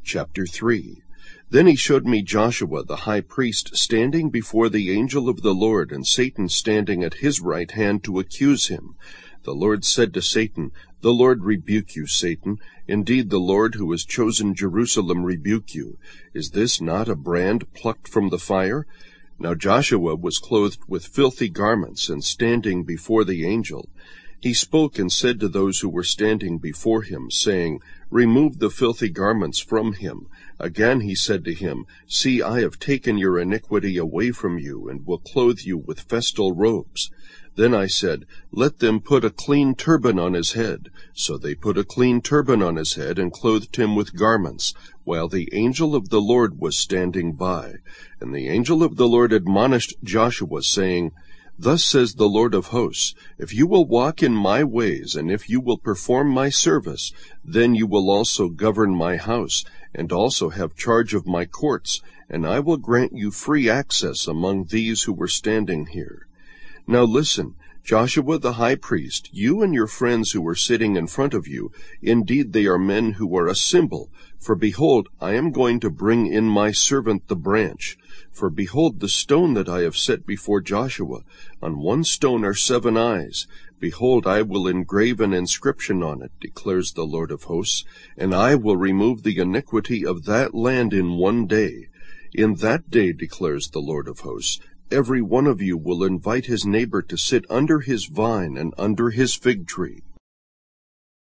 Chapter 3. Then he showed me Joshua the high priest standing before the angel of the Lord, and Satan standing at his right hand to accuse him. The Lord said to Satan, "The Lord rebuke you, Satan. Indeed, the Lord who has chosen Jerusalem rebuke you. Is this not a brand plucked from the fire?" Now Joshua was clothed with filthy garments, and standing before the angel. He spoke and said to those who were standing before him, saying, "Remove the filthy garments from him." Again he said to him, "See, I have taken your iniquity away from you, and will clothe you with festal robes." Then I said, "Let them put a clean turban on his head." So they put a clean turban on his head, and clothed him with garments, while the angel of the Lord was standing by. And the angel of the Lord admonished Joshua, saying, "Thus says the Lord of hosts, if you will walk in my ways, and if you will perform my service, then you will also govern my house, and also have charge of my courts, and I will grant you free access among these who were standing here. Now listen, Joshua the high priest, you and your friends who are sitting in front of you, indeed they are men who are a symbol. For behold, I am going to bring in my servant the branch. For behold, the stone that I have set before Joshua, on one stone are 7 eyes. Behold, I will engrave an inscription on it, declares the Lord of hosts, and I will remove the iniquity of that land in 1 day. In that day, declares the Lord of hosts, every one of you will invite his neighbor to sit under his vine and under his fig tree.